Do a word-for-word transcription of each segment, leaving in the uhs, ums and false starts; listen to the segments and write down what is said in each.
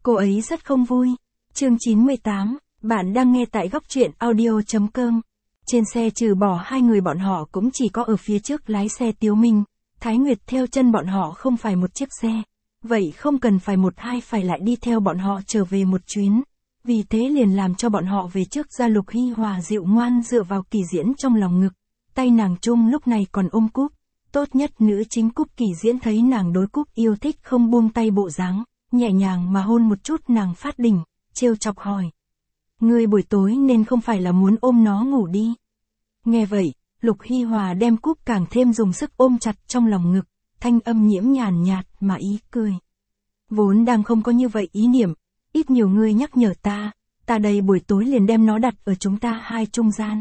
Cô ấy rất không vui. Chương chín mươi tám, bạn đang nghe tại góc truyện audio chấm com. Trên xe trừ bỏ hai người bọn họ cũng chỉ có ở phía trước lái xe Tiếu Minh, Thái Nguyệt theo chân bọn họ không phải một chiếc xe. Vậy không cần phải một hai phải lại đi theo bọn họ trở về một chuyến. Vì thế liền làm cho bọn họ về trước ra. Lục Hy Hòa dịu ngoan dựa vào Kỳ Diễn trong lòng ngực. Tay nàng Trung lúc này còn ôm Cúp. Tốt nhất nữ chính Cúp. Kỳ Diễn thấy nàng đối Cúp yêu thích không buông tay bộ dáng, nhẹ nhàng mà hôn một chút nàng phát đỉnh, trêu chọc hỏi. Ngươi buổi tối nên không phải là muốn ôm nó ngủ đi. Nghe vậy, Lục Hy Hòa đem Cúp càng thêm dùng sức ôm chặt trong lòng ngực, thanh âm nhiễm nhàn nhạt mà ý cười. Vốn đang không có như vậy ý niệm, ít nhiều ngươi nhắc nhở ta, ta đây buổi tối liền đem nó đặt ở chúng ta hai trung gian.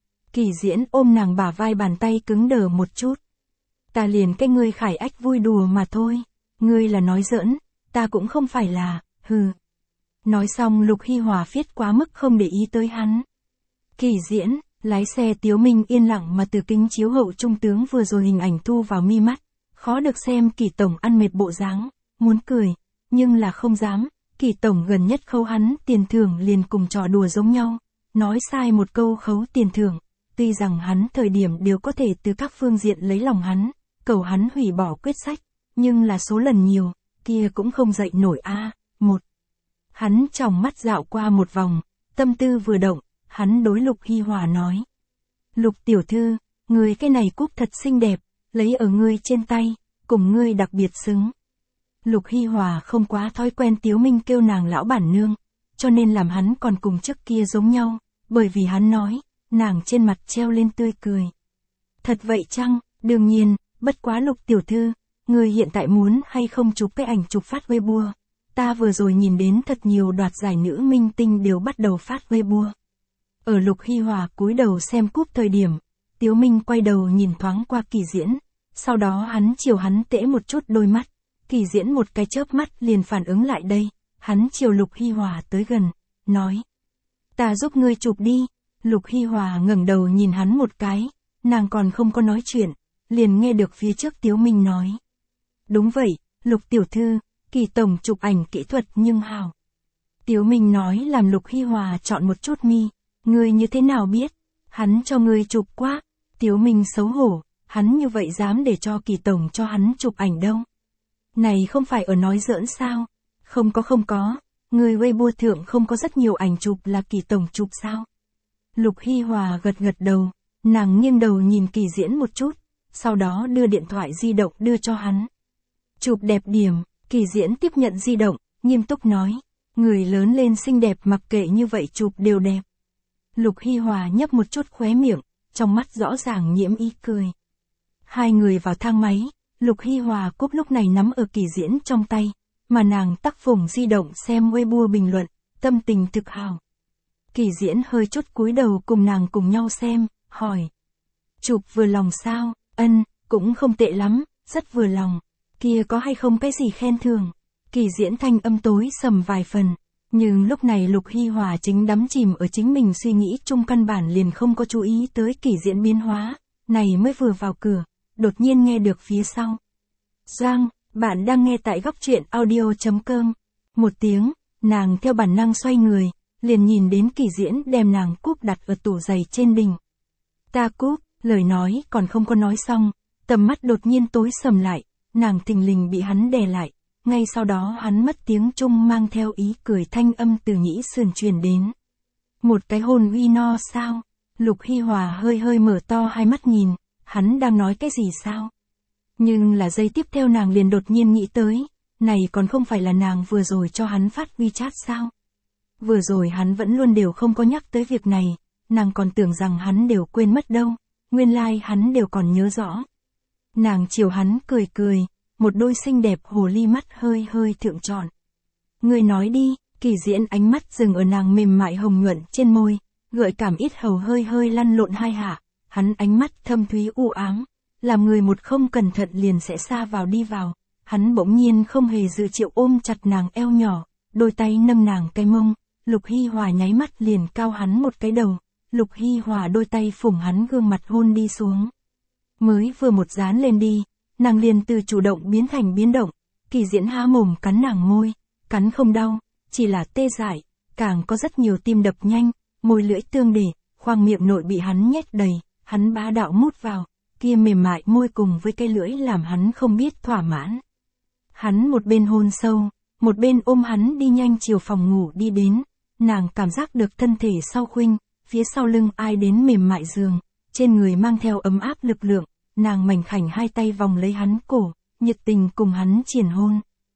Kỳ Diễn ôm nàng bả vai, bàn tay cứng đờ một chút. Ta liền cái ngươi khải ách vui đùa mà thôi, ngươi là nói giỡn, ta cũng không phải là, hừ. Nói xong Lục Hy Hòa phiết quá mức không để ý tới hắn. Kỳ Diễn, lái xe Tiếu Minh yên lặng mà từ kính chiếu hậu trung tướng vừa rồi hình ảnh thu vào mi mắt, khó được xem Kỳ tổng ăn mệt bộ dáng, muốn cười, nhưng là không dám. Kỳ tổng gần nhất khấu hắn tiền thưởng liền cùng trò đùa giống nhau, nói sai một câu khấu tiền thưởng, tuy rằng hắn thời điểm đều có thể từ các phương diện lấy lòng hắn, cầu hắn hủy bỏ quyết sách, nhưng là số lần nhiều, kia cũng không dậy nổi a. À. Một. Hắn tròng mắt dạo qua một vòng, tâm tư vừa động, hắn đối Lục Hy Hòa nói. Lục tiểu thư, người cái này Cúp thật xinh đẹp, lấy ở ngươi trên tay, cùng ngươi đặc biệt xứng. Lục Hy Hòa không quá thói quen Tiếu Minh kêu nàng lão bản nương, cho nên làm hắn còn cùng trước kia giống nhau, bởi vì hắn nói, nàng trên mặt treo lên tươi cười. Thật vậy chăng? Đương nhiên, bất quá Lục tiểu thư, người hiện tại muốn hay không chụp cái ảnh chụp phát Weibo? Ta vừa rồi nhìn đến thật nhiều đoạt giải nữ minh tinh đều bắt đầu phát Weibo. Ở Lục Hy Hòa cúi đầu xem Cúp thời điểm, Tiếu Minh quay đầu nhìn thoáng qua Kỳ Diễn, sau đó hắn chiều hắn tễ một chút đôi mắt. Kỳ Diễn một cái chớp mắt liền phản ứng lại đây, hắn chiều Lục Hy Hòa tới gần, nói. Ta giúp ngươi chụp đi. Lục Hy Hòa ngẩng đầu nhìn hắn một cái, nàng còn không có nói chuyện, liền nghe được phía trước Tiếu Minh nói. Đúng vậy, Lục tiểu thư, Kỳ tổng chụp ảnh kỹ thuật nhưng hào. Tiếu Minh nói làm Lục Hy Hòa chọn một chút mi, ngươi như thế nào biết, hắn cho ngươi chụp quá. Tiếu Minh xấu hổ, hắn như vậy dám để cho Kỳ tổng cho hắn chụp ảnh đâu. Này không phải ở nói giỡn sao? Không có không có, người Weibo thượng không có rất nhiều ảnh chụp là Kỳ tổng chụp sao? Lục Hy Hòa gật gật đầu, nàng nghiêng đầu nhìn Kỳ Diễn một chút, sau đó đưa điện thoại di động đưa cho hắn. Chụp đẹp điểm. Kỳ Diễn tiếp nhận di động, nghiêm túc nói, người lớn lên xinh đẹp mặc kệ như vậy chụp đều đẹp. Lục Hy Hòa nhấp một chút khóe miệng, trong mắt rõ ràng nhiễm ý cười. Hai người vào thang máy, Lục Hy Hòa Cúp lúc này nắm ở Kỳ Diễn trong tay, mà nàng tắc phủng di động xem Weibo bình luận, tâm tình thực hào. Kỳ Diễn hơi chút cúi đầu cùng nàng cùng nhau xem, hỏi. Chụp vừa lòng sao? Ân, cũng không tệ lắm, rất vừa lòng. Kia có hay không cái gì khen thưởng? Kỳ Diễn thanh âm tối sầm vài phần, nhưng lúc này Lục Hy Hòa chính đắm chìm ở chính mình suy nghĩ chung, căn bản liền không có chú ý tới Kỳ Diễn biến hóa, này mới vừa vào cửa, đột nhiên nghe được phía sau. Giang, bạn đang nghe tại góc truyện audio chấm com. Một tiếng, nàng theo bản năng xoay người, liền nhìn đến Kỳ Diễn đem nàng Cúp đặt ở tủ giày trên đỉnh. Ta Cúp, lời nói còn không có nói xong, tầm mắt đột nhiên tối sầm lại. Nàng thình lình bị hắn đè lại, ngay sau đó hắn mất tiếng Trung mang theo ý cười thanh âm từ nhĩ sườn truyền đến. Một cái hôn uy no sao? Lục Hy Hòa hơi hơi mở to hai mắt nhìn, hắn đang nói cái gì sao? Nhưng là giây tiếp theo nàng liền đột nhiên nghĩ tới, này còn không phải là nàng vừa rồi cho hắn phát WeChat sao? Vừa rồi hắn vẫn luôn đều không có nhắc tới việc này, nàng còn tưởng rằng hắn đều quên mất đâu, nguyên lai like hắn đều còn nhớ rõ. Nàng chiều hắn cười cười, một đôi xinh đẹp hồ ly mắt hơi hơi thượng trọn. Ngươi nói đi. Kỳ Diễn ánh mắt dừng ở nàng mềm mại hồng nhuận trên môi, gợi cảm ít hầu hơi hơi lăn lộn hai hạ, hắn ánh mắt thâm thúy u ám, làm người một không cẩn thận liền sẽ xa vào đi vào. Hắn bỗng nhiên không hề dự triệu ôm chặt nàng eo nhỏ, đôi tay nâng nàng cái mông. Lục Hy Hòa nháy mắt liền cao hắn một cái đầu, Lục Hy Hòa đôi tay phủng hắn gương mặt hôn đi xuống. Mới vừa một dán lên đi, nàng liền từ chủ động biến thành biến động. Kỳ Diễn há mồm cắn nàng môi, cắn không đau, chỉ là tê dại, càng có rất nhiều tim đập nhanh, môi lưỡi tương để, khoang miệng nội bị hắn nhét đầy, hắn bá đạo mút vào, kia mềm mại môi cùng với cái lưỡi làm hắn không biết thỏa mãn. Hắn một bên hôn sâu, một bên ôm hắn đi nhanh chiều phòng ngủ đi đến, nàng cảm giác được thân thể sau khuynh, phía sau lưng ai đến mềm mại giường, trên người mang theo ấm áp lực lượng, nàng mảnh khảnh hai tay vòng lấy hắn cổ, nhiệt tình cùng hắn triển hôn.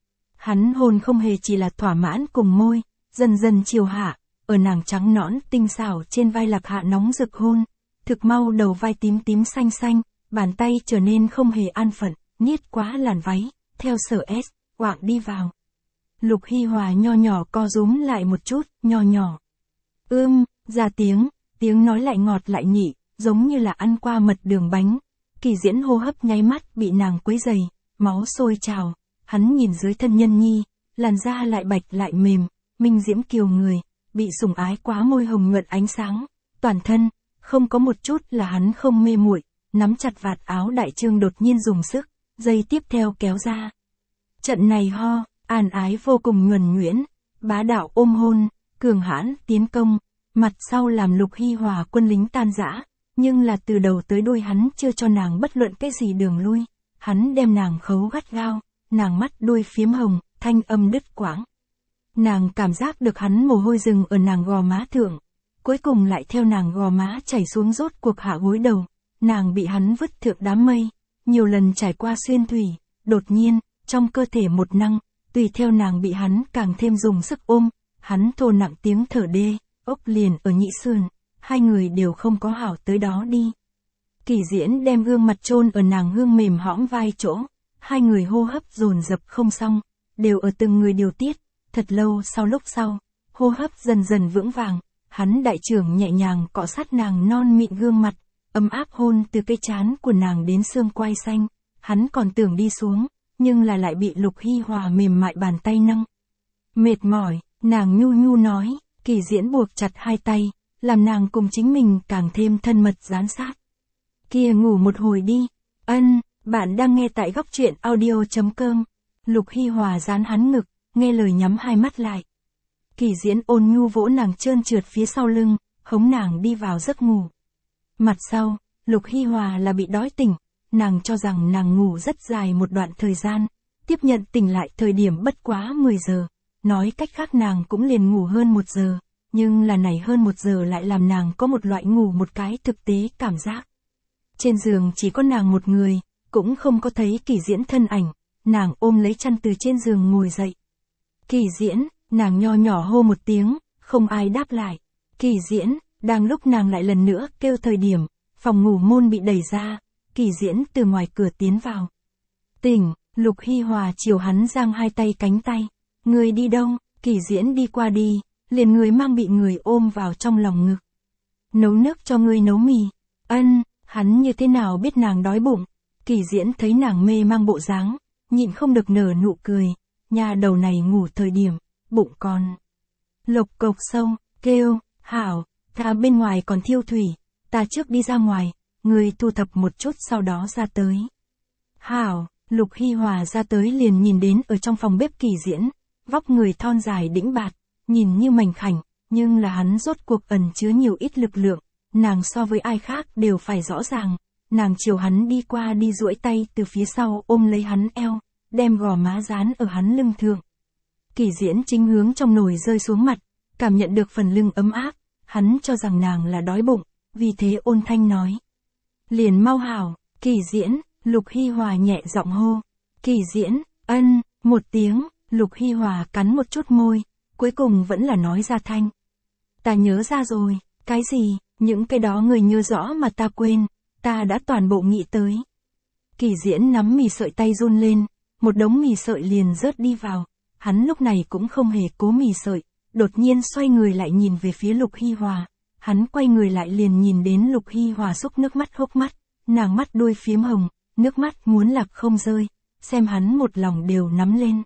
Hắn hôn không hề chỉ là thỏa mãn cùng môi, dần dần chiều hạ, ở nàng trắng nõn tinh xảo trên vai lạc hạ nóng rực hôn, thực mau đầu vai tím tím xanh xanh, bàn tay trở nên không hề an phận, niết quá làn váy, theo sở S, quạng đi vào. Lục Hy Hòa nho nhỏ co rúm lại một chút, nho nhỏ. Ưm, ra tiếng, tiếng nói lại ngọt lại nhị, giống như là ăn qua mật đường bánh. Kỳ Diễn hô hấp nháy mắt bị nàng quấy dày, máu sôi trào, hắn nhìn dưới thân nhân nhi, làn da lại bạch lại mềm, minh diễm kiều người, bị sủng ái quá môi hồng nhuận ánh sáng, toàn thân, không có một chút là hắn không mê muội, nắm chặt vạt áo đại trương đột nhiên dùng sức, dây tiếp theo kéo ra. Trận này ho, an ái vô cùng nhuần nhuyễn, bá đạo ôm hôn, cường hãn tiến công, mặt sau làm Lục Hy Hòa quân lính tan rã, nhưng là từ đầu tới đuôi hắn chưa cho nàng bất luận cái gì đường lui, hắn đem nàng khấu gắt gao, nàng mắt đuôi phiếm hồng, thanh âm đứt quãng. Nàng cảm giác được hắn mồ hôi rừng ở nàng gò má thượng, cuối cùng lại theo nàng gò má chảy xuống rốt cuộc hạ gối đầu, nàng bị hắn vứt thượng đám mây, nhiều lần trải qua xuyên thủy, đột nhiên, trong cơ thể một năng, tùy theo nàng bị hắn càng thêm dùng sức ôm, hắn thô nặng tiếng thở đê, ốc liền ở nhị sườn, hai người đều không có hảo tới đó đi. Kỳ Diễn đem gương mặt chôn ở nàng gương mềm hõm vai chỗ, hai người hô hấp dồn dập không xong, đều ở từng người điều tiết, thật lâu sau lúc sau, hô hấp dần dần vững vàng, hắn đại trưởng nhẹ nhàng cọ sát nàng non mịn gương mặt, ấm áp hôn từ cây trán của nàng đến xương quai xanh, hắn còn tưởng đi xuống, nhưng là lại bị Lục Hy Hòa mềm mại bàn tay nâng. Mệt mỏi, nàng nhu nhu nói, Kỳ Diễn buộc chặt hai tay, làm nàng cùng chính mình càng thêm thân mật dán sát. Kia ngủ một hồi đi, ân, bạn đang nghe tại góc truyện audio.com. Lục Hy Hòa dán hắn ngực, nghe lời nhắm hai mắt lại. Kỳ Diễn ôn nhu vỗ nàng trơn trượt phía sau lưng, hống nàng đi vào giấc ngủ. Mặt sau, Lục Hy Hòa là bị đói tỉnh, nàng cho rằng nàng ngủ rất dài một đoạn thời gian, tiếp nhận tỉnh lại thời điểm bất quá mười giờ, nói cách khác nàng cũng liền ngủ hơn một giờ, nhưng là này hơn một giờ lại làm nàng có một loại ngủ một cái thực tế cảm giác. Trên giường chỉ có nàng một người, cũng không có thấy Kỳ Diễn thân ảnh, nàng ôm lấy chăn từ trên giường ngồi dậy. Kỳ Diễn, nàng nho nhỏ hô một tiếng, không ai đáp lại. Kỳ Diễn, đang lúc nàng lại lần nữa kêu thời điểm, phòng ngủ môn bị đẩy ra, Kỳ Diễn từ ngoài cửa tiến vào. Tỉnh, Lục Hy Hòa chiều hắn giang hai tay cánh tay. Người đi đâu? Kỳ Diễn đi qua đi, liền người mang bị người ôm vào trong lòng ngực. Nấu nước cho ngươi nấu mì. Ân, hắn như thế nào biết nàng đói bụng. Kỳ Diễn thấy nàng mê mang bộ dáng, nhịn không được nở nụ cười. Nhà đầu này ngủ thời điểm, bụng còn lộc cộc sâu, kêu, hảo, ta bên ngoài còn thiêu thủy, ta trước đi ra ngoài, người thu thập một chút sau đó ra tới. Hảo, Lục Hy Hòa ra tới liền nhìn đến ở trong phòng bếp Kỳ Diễn, vóc người thon dài đĩnh bạt, nhìn như mảnh khảnh, nhưng là hắn rốt cuộc ẩn chứa nhiều ít lực lượng, nàng so với ai khác đều phải rõ ràng, nàng chiều hắn đi qua đi duỗi tay từ phía sau ôm lấy hắn eo, đem gò má dán ở hắn lưng thượng. Kỳ Diễn chính hướng trong nồi rơi xuống mặt, cảm nhận được phần lưng ấm áp, hắn cho rằng nàng là đói bụng, vì thế ôn thanh nói. Liền mau hảo, Kỳ Diễn, Lục Hy Hòa nhẹ giọng hô. Kỳ Diễn, ân, một tiếng, Lục Hy Hòa cắn một chút môi, cuối cùng vẫn là nói ra thanh. Ta nhớ ra rồi, cái gì, những cái đó người nhớ rõ mà ta quên, ta đã toàn bộ nghĩ tới. Kỳ Diễn nắm mì sợi tay run lên, một đống mì sợi liền rớt đi vào, hắn lúc này cũng không hề cố mì sợi, đột nhiên xoay người lại nhìn về phía Lục Hy Hòa, hắn quay người lại liền nhìn đến Lục Hy Hòa xúc nước mắt hốc mắt, nàng mắt đuôi phiếm hồng, nước mắt muốn lạc không rơi, xem hắn một lòng đều nắm lên.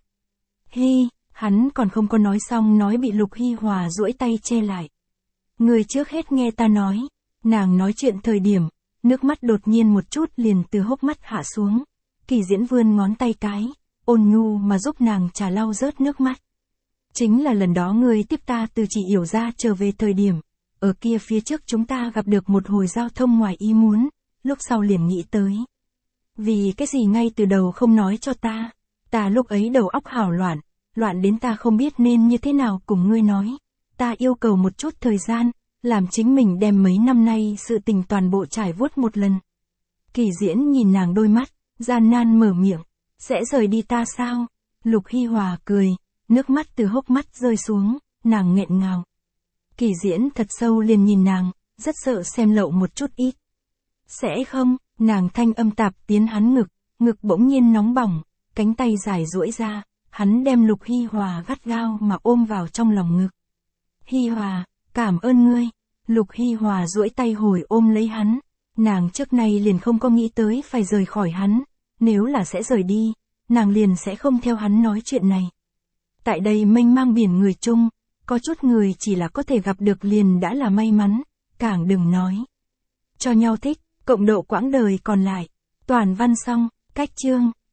Hi, hắn còn không có nói xong nói bị Lục Hy Hòa duỗi tay che lại. Người trước hết nghe ta nói, nàng nói chuyện thời điểm, nước mắt đột nhiên một chút liền từ hốc mắt hạ xuống, Kỳ Diễn vươn ngón tay cái, ôn nhu mà giúp nàng trà lau rớt nước mắt. Chính là lần đó ngươi tiếp ta từ chị Yểu ra trở về thời điểm. Ở kia phía trước chúng ta gặp được một hồi giao thông ngoài ý muốn, lúc sau liền nghĩ tới. Vì cái gì ngay từ đầu không nói cho ta, ta lúc ấy đầu óc hảo loạn, loạn đến ta không biết nên như thế nào cùng ngươi nói. Ta yêu cầu một chút thời gian, làm chính mình đem mấy năm nay sự tình toàn bộ trải vuốt một lần. Kỳ Diễn nhìn nàng đôi mắt, gian nan mở miệng, sẽ rời đi ta sao? Lục Hi Hòa cười, nước mắt từ hốc mắt rơi xuống, nàng nghẹn ngào. Kỳ Diễn thật sâu liền nhìn nàng, rất sợ xem lậu một chút ít. Sẽ không, nàng thanh âm tạp tiến hắn ngực, ngực bỗng nhiên nóng bỏng, cánh tay dài duỗi ra, hắn đem Lục Hi Hòa gắt gao mà ôm vào trong lòng ngực. Hi Hòa, cảm ơn ngươi. Lục Hi Hòa duỗi tay hồi ôm lấy hắn, nàng trước nay liền không có nghĩ tới phải rời khỏi hắn, nếu là sẽ rời đi, nàng liền sẽ không theo hắn nói chuyện này. Tại đây mênh mang biển người chung, có chút người chỉ là có thể gặp được liền đã là may mắn, càng đừng nói. Cho nhau thích, cộng độ quãng đời còn lại. Toàn văn xong, cách chương.